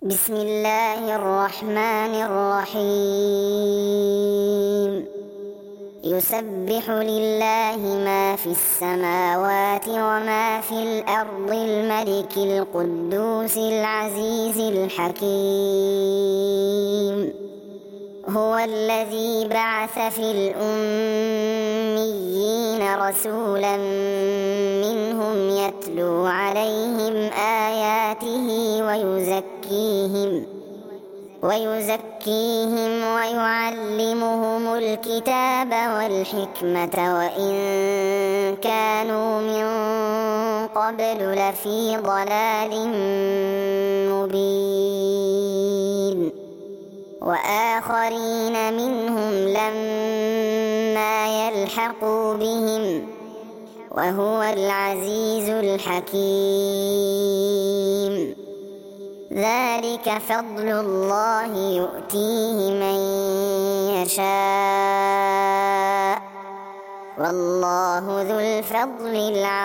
بسم الله الرحمن الرحيم يسبح لله ما في السماوات وما في الأرض الملك القدوس العزيز الحكيم هو الذي بعث في الأميين رسولا منهم يتلو عليهم آياته ويزكيهم ويعلمهم الكتاب والحكمة وإن كانوا من قبل لفي ضلال مبين وآخرين منهم لما يلحقوا بهم وهو العزيز الحكيم ذلك فضل الله يؤتيه من يشاء والله ذو الفضل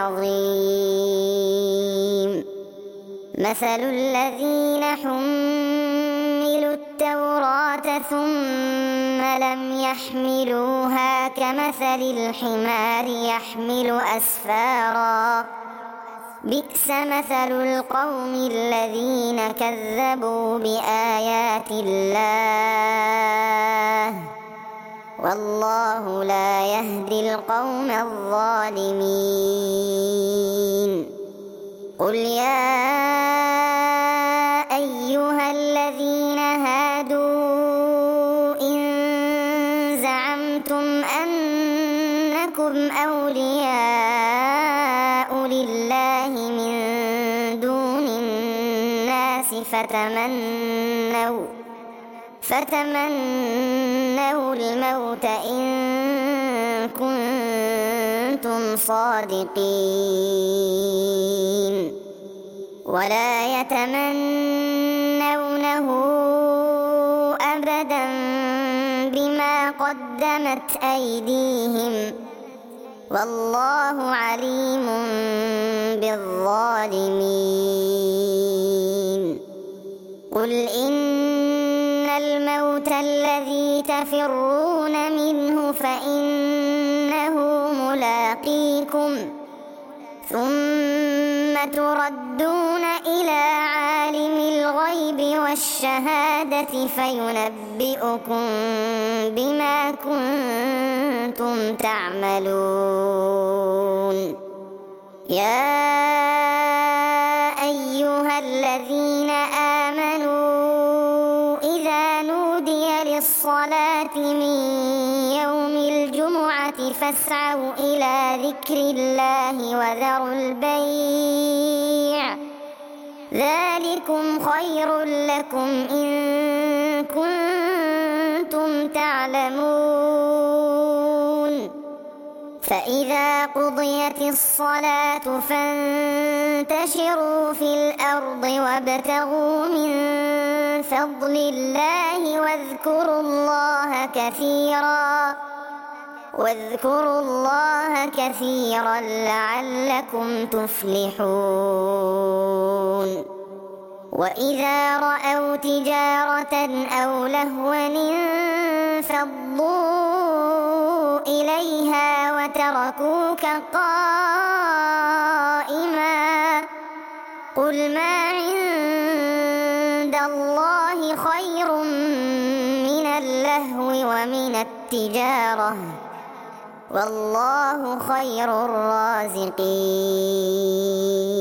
العظيم مثل الذين حملوا التوراة ثم لم يحملوها كمثل الحمار يحمل أسفارا بئس مثل القوم الذين كذبوا بآيات الله والله لا يهدي القوم الظالمين قل يا أيها الذين هادوا إن زعمتم أنكم أولياء لله من دون الناس فتمنوا الموت إن كنتم صادقين ولا يتمنونه أبدا بما قدمت أيديهم والله عليم بالظالمين قل إن الموت الذي تفرون منه فإنه ملاقيكم ثم تردون إلى عالم الغيب والشهادة فينبئكم بما كنتم تعملون يا أيها الذين آمنوا إذا نودي للصلاة من يوم الجمعة فاسعوا إلى ذكر الله وذروا البيع ذلكم خير لكم إن كنتم تعلمون فإذا قضيت الصلاة فانتشروا في الأرض وابتغوا من فضل الله واذكروا الله كثيرا لعلكم تفلحون وإذا رأوا تجارة أو لهوا انفضوا إليها وتركوك قائما قل ما عند الله خير من اللهو ومن التجارة والله خير الرازقين